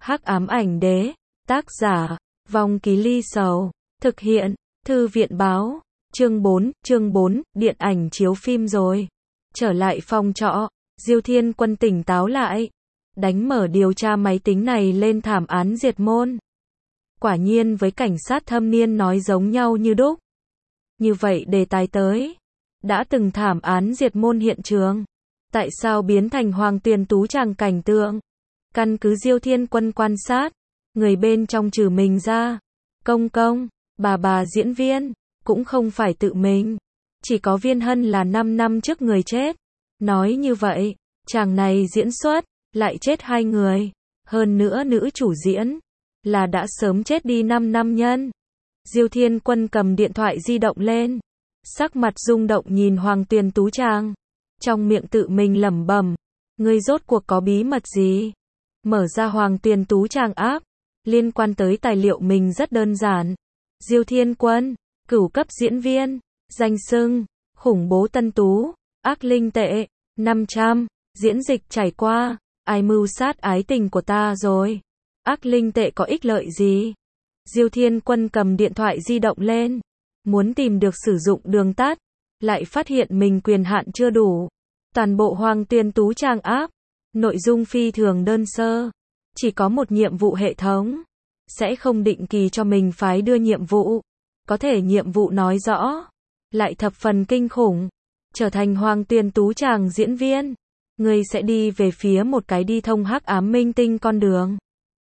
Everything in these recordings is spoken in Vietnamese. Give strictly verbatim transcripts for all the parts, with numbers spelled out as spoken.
Hắc ám ảnh đế, tác giả, Vong Ký Ly Sầu, thực hiện, Thư viện báo, chương bốn, chương bốn, điện ảnh chiếu phim rồi. Trở lại phòng trọ, Diêu Thiên Quân tỉnh táo lại, đánh mở điều tra máy tính này lên thảm án diệt môn. Quả nhiên với cảnh sát thâm niên nói giống nhau như đúc. Như vậy đề tài tới, đã từng thảm án diệt môn hiện trường, tại sao biến thành Hoàng Tuyền Tú tràng cảnh tượng? Căn cứ Diêu Thiên Quân quan sát, người bên trong trừ mình ra, công công, bà bà diễn viên, cũng không phải tự mình. Chỉ có Viên Hân là năm năm trước người chết. Nói như vậy, chàng này diễn xuất, lại chết hai người. Hơn nữa nữ chủ diễn, là đã sớm chết đi năm năm nhân. Diêu Thiên Quân cầm điện thoại di động lên, sắc mặt rung động nhìn Hoàng Tuyền Tú tràng. Trong miệng tự mình lẩm bẩm, ngươi rốt cuộc có bí mật gì? Mở ra Hoàng Tuyền Tú tràng app, liên quan tới tài liệu mình rất đơn giản. Diêu Thiên Quân, cửu cấp diễn viên, danh xưng, khủng bố tân tú, ác linh tệ, năm trăm, diễn dịch trải qua, ai mưu sát ái tình của ta rồi? Ác linh tệ có ích lợi gì? Diêu Thiên Quân cầm điện thoại di động lên, muốn tìm được sử dụng đường tắt, lại phát hiện mình quyền hạn chưa đủ. Toàn bộ Hoàng Tuyền Tú tràng app, nội dung phi thường đơn sơ, chỉ có một nhiệm vụ hệ thống, sẽ không định kỳ cho mình phái đưa nhiệm vụ, có thể nhiệm vụ nói rõ, lại thập phần kinh khủng, trở thành Hoàng Tuyền Tú tràng diễn viên, ngươi sẽ đi về phía một cái đi thông hắc ám minh tinh con đường.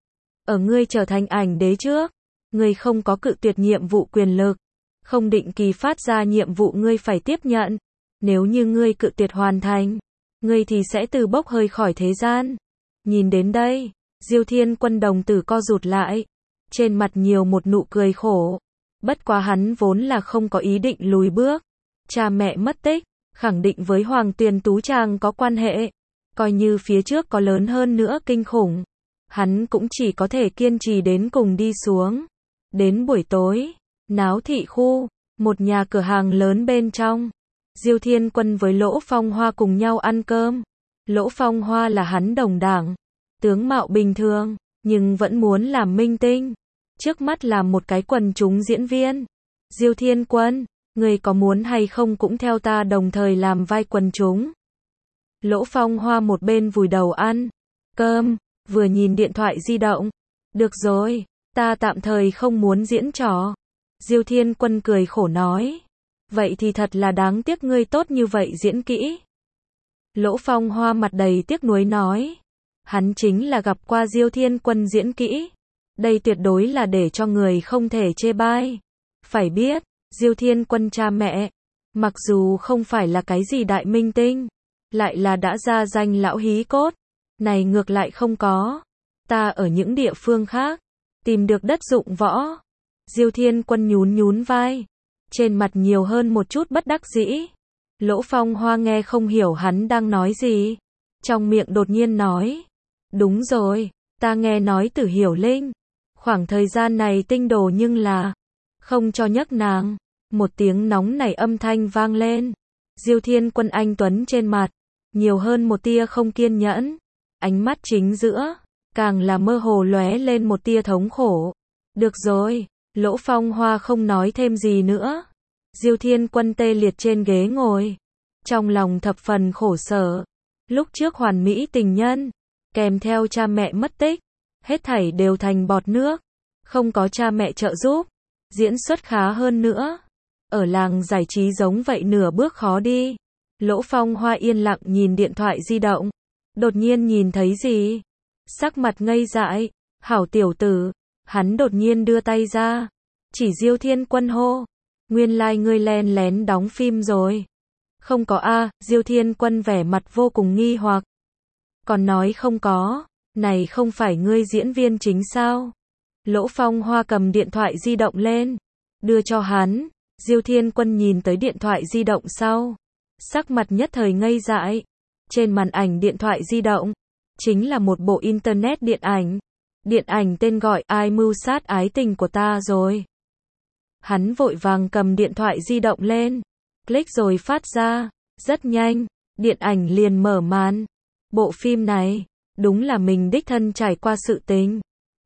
Ở ngươi trở thành ảnh đế trước, ngươi không có cự tuyệt nhiệm vụ quyền lực, không định kỳ phát ra nhiệm vụ ngươi phải tiếp nhận, nếu như ngươi cự tuyệt hoàn thành, ngươi thì sẽ từ bốc hơi khỏi thế gian. Nhìn đến đây, Diêu Thiên Quân đồng tử co rụt lại, trên mặt nhiều một nụ cười khổ. Bất quá hắn vốn là không có ý định lùi bước. Cha mẹ mất tích, khẳng định với Hoàng Tuyền Tú tràng có quan hệ. Coi như phía trước có lớn hơn nữa kinh khủng, hắn cũng chỉ có thể kiên trì đến cùng đi xuống. Đến buổi tối, Náo Thị khu, một nhà cửa hàng lớn bên trong, Diêu Thiên Quân với Lỗ Phong Hoa cùng nhau ăn cơm. Lỗ Phong Hoa là hắn đồng đảng, tướng mạo bình thường, nhưng vẫn muốn làm minh tinh. Trước mắt là một cái quần chúng diễn viên. Diêu Thiên Quân, người có muốn hay không cũng theo ta đồng thời làm vai quần chúng? Lỗ Phong Hoa một bên vùi đầu ăn cơm, vừa nhìn điện thoại di động. Được rồi, ta tạm thời không muốn diễn trò. Diêu Thiên Quân cười khổ nói. Vậy thì thật là đáng tiếc ngươi tốt như vậy diễn kỹ. Lỗ Phong Hoa mặt đầy tiếc nuối nói. Hắn chính là gặp qua Diêu Thiên Quân diễn kỹ. Đây tuyệt đối là để cho người không thể chê bai. Phải biết, Diêu Thiên Quân cha mẹ, mặc dù không phải là cái gì đại minh tinh, lại là đã ra danh lão hí cốt. Này ngược lại không có. Ta ở những địa phương khác, tìm được đất dụng võ. Diêu Thiên Quân nhún nhún vai, trên mặt nhiều hơn một chút bất đắc dĩ. Lỗ Phong Hoa nghe không hiểu hắn đang nói gì, trong miệng đột nhiên nói. Đúng rồi, ta nghe nói Tử Hiểu Linh, khoảng thời gian này tinh đồ nhưng là không cho nhắc nàng. Một tiếng nóng nảy âm thanh vang lên. Diêu Thiên Quân anh tuấn trên mặt, nhiều hơn một tia không kiên nhẫn. Ánh mắt chính giữa, càng là mơ hồ lóe lên một tia thống khổ. Được rồi, Lỗ Phong Hoa không nói thêm gì nữa. Diêu Thiên Quân tê liệt trên ghế ngồi, trong lòng thập phần khổ sở. Lúc trước hoàn mỹ tình nhân, kèm theo cha mẹ mất tích, hết thảy đều thành bọt nước. Không có cha mẹ trợ giúp, diễn xuất khá hơn nữa. Ở làng giải trí giống vậy nửa bước khó đi. Lỗ Phong Hoa yên lặng nhìn điện thoại di động. Đột nhiên nhìn thấy gì? Sắc mặt ngây dại. Hảo tiểu tử. Hắn đột nhiên đưa tay ra, chỉ Diêu Thiên Quân hô. Nguyên lai like ngươi len lén đóng phim rồi. Không có a. Diêu Thiên Quân vẻ mặt vô cùng nghi hoặc. Còn nói không có, này không phải ngươi diễn viên chính sao? Lỗ Phong Hoa cầm điện thoại di động lên, đưa cho hắn. Diêu Thiên Quân nhìn tới điện thoại di động sau, sắc mặt nhất thời ngây dại. Trên màn ảnh điện thoại di động, chính là một bộ internet điện ảnh. Điện ảnh tên gọi Ai mưu sát ái tình của ta rồi. Hắn vội vàng cầm điện thoại di động lên, click rồi phát ra. Rất nhanh, điện ảnh liền mở màn. Bộ phim này, đúng là mình đích thân trải qua sự tình.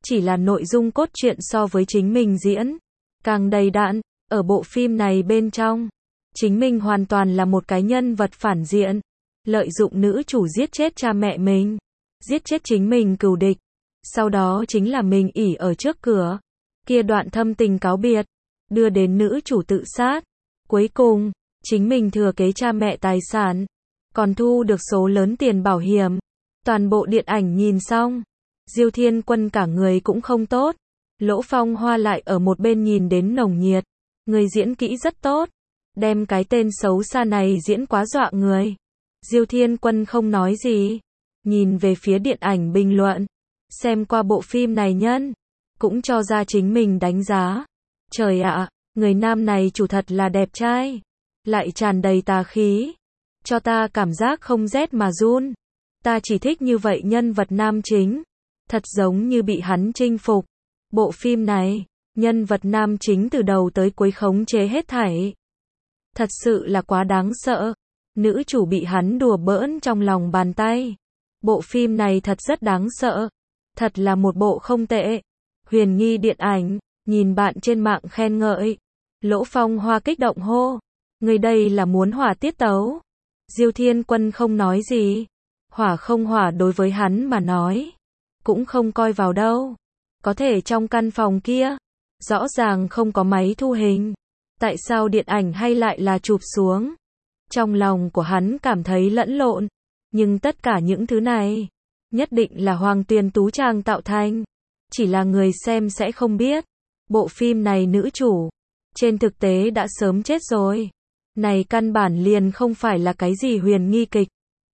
chỉ là nội dung cốt truyện so với chính mình diễn càng đầy đặn. Ở bộ phim này bên trong, chính mình hoàn toàn là một cái nhân vật phản diện, lợi dụng nữ chủ giết chết cha mẹ mình, giết chết chính mình cừu địch. Sau đó chính là mình ỉ ở trước cửa, kia đoạn thâm tình cáo biệt, đưa đến nữ chủ tự sát. Cuối cùng, chính mình thừa kế cha mẹ tài sản, còn thu được số lớn tiền bảo hiểm. Toàn bộ điện ảnh nhìn xong, Diêu Thiên Quân cả người cũng không tốt. Lỗ Phong Hoa lại ở một bên nhìn đến nồng nhiệt. Người diễn kỹ rất tốt, đem cái tên xấu xa này diễn quá dọa người. Diêu Thiên Quân không nói gì, nhìn về phía điện ảnh bình luận, xem qua bộ phim này nhân, cũng cho ra chính mình đánh giá. Trời ạ, người nam này chủ thật là đẹp trai, lại tràn đầy tà khí, cho ta cảm giác không rét mà run. Ta chỉ thích như vậy nhân vật nam chính, thật giống như bị hắn chinh phục. Bộ phim này, nhân vật nam chính từ đầu tới cuối khống chế hết thảy. Thật sự là quá đáng sợ. Nữ chủ bị hắn đùa bỡn trong lòng bàn tay. Bộ phim này thật rất đáng sợ. Thật là một bộ không tệ. Huyền nghi điện ảnh, nhìn bạn trên mạng khen ngợi. Lỗ Phong Hoa kích động hô. Người đây là muốn hỏa tiết tấu. Diêu Thiên Quân không nói gì. Hỏa không hỏa đối với hắn mà nói, cũng không coi vào đâu. Có thể trong căn phòng kia, rõ ràng không có máy thu hình. Tại sao điện ảnh hay lại là chụp xuống? Trong lòng của hắn cảm thấy lẫn lộn. Nhưng tất cả những thứ này, nhất định là Hoàng Tuyền Tú Trang tạo thành. Chỉ là người xem sẽ không biết. Bộ phim này nữ chủ, trên thực tế đã sớm chết rồi. Này căn bản liền không phải là cái gì huyền nghi kịch.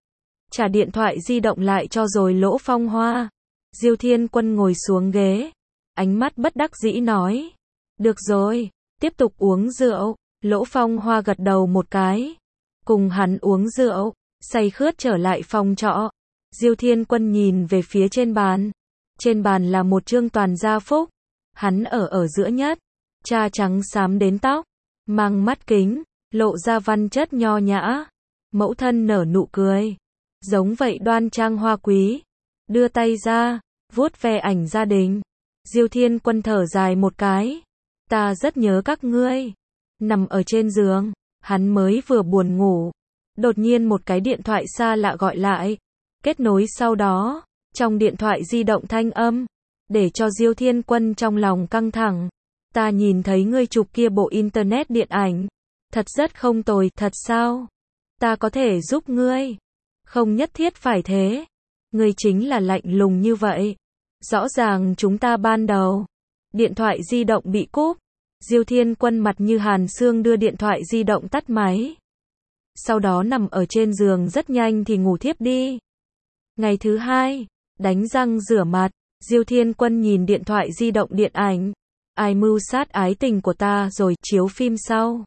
Trả điện thoại di động lại cho rồi Lỗ Phong Hoa. Diêu Thiên Quân ngồi xuống ghế, ánh mắt bất đắc dĩ nói. Được rồi, tiếp tục uống rượu. Lỗ Phong Hoa gật đầu một cái. Cùng hắn uống rượu, say khướt trở lại phòng trọ. Diêu Thiên Quân nhìn về phía trên bàn. Trên bàn là một chương toàn gia phúc. Hắn ở ở giữa nhất, da trắng xám đến tóc, mang mắt kính, lộ ra văn chất nho nhã. Mẫu thân nở nụ cười, giống vậy đoan trang hoa quý. Đưa tay ra, vuốt ve ảnh gia đình. Diêu Thiên Quân thở dài một cái. Ta rất nhớ các ngươi. Nằm ở trên giường, hắn mới vừa buồn ngủ. Đột nhiên một cái điện thoại xa lạ gọi lại. Kết nối sau đó, trong điện thoại di động thanh âm, để cho Diêu Thiên Quân trong lòng căng thẳng. Ta nhìn thấy ngươi chụp kia bộ internet điện ảnh. Thật rất không tồi, thật sao? Ta có thể giúp ngươi. Không nhất thiết phải thế. Ngươi chính là lạnh lùng như vậy. Rõ ràng chúng ta ban đầu. Điện thoại di động bị cúp. Diêu Thiên Quân mặt như hàn xương đưa điện thoại di động tắt máy. Sau đó nằm ở trên giường rất nhanh thì ngủ thiếp đi. Ngày thứ hai, đánh răng rửa mặt, Diêu Thiên Quân nhìn điện thoại di động điện ảnh. Ai mưu sát ái tình của ta rồi chiếu phim sau.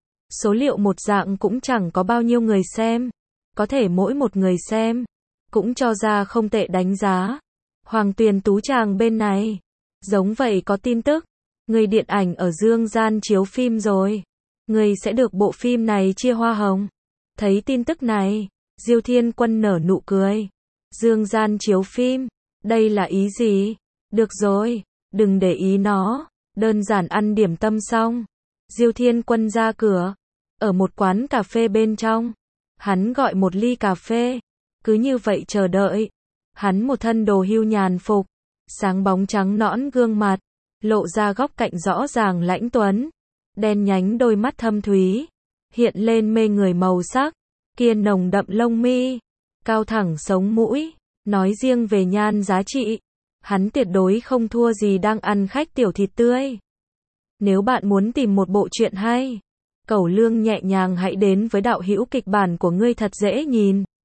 Số liệu một dạng cũng chẳng có bao nhiêu người xem. Có thể mỗi một người xem cũng cho ra không tệ đánh giá. Hoàng Tuyền Tú Tràng bên này, giống vậy có tin tức. Người điện ảnh ở Dương Gian chiếu phim rồi. Người sẽ được bộ phim này chia hoa hồng. Thấy tin tức này, Diêu Thiên Quân nở nụ cười. Dương Gian chiếu phim, đây là ý gì? Được rồi, đừng để ý nó. Đơn giản ăn điểm tâm xong, Diêu Thiên Quân ra cửa. Ở một quán cà phê bên trong, hắn gọi một ly cà phê. Cứ như vậy chờ đợi. Hắn một thân đồ hưu nhàn phục, sáng bóng trắng nõn gương mặt, lộ ra góc cạnh rõ ràng lãnh tuấn. Đen nhánh đôi mắt thâm thúy, hiện lên mê người màu sắc. Kia nồng đậm lông mi, cao thẳng sống mũi. Nói riêng về nhan giá trị, hắn tuyệt đối không thua gì đang ăn khách tiểu thịt tươi. Nếu bạn muốn tìm một bộ truyện hay, cẩu lương nhẹ nhàng hãy đến với đạo hữu kịch bản của ngươi thật dễ nhìn.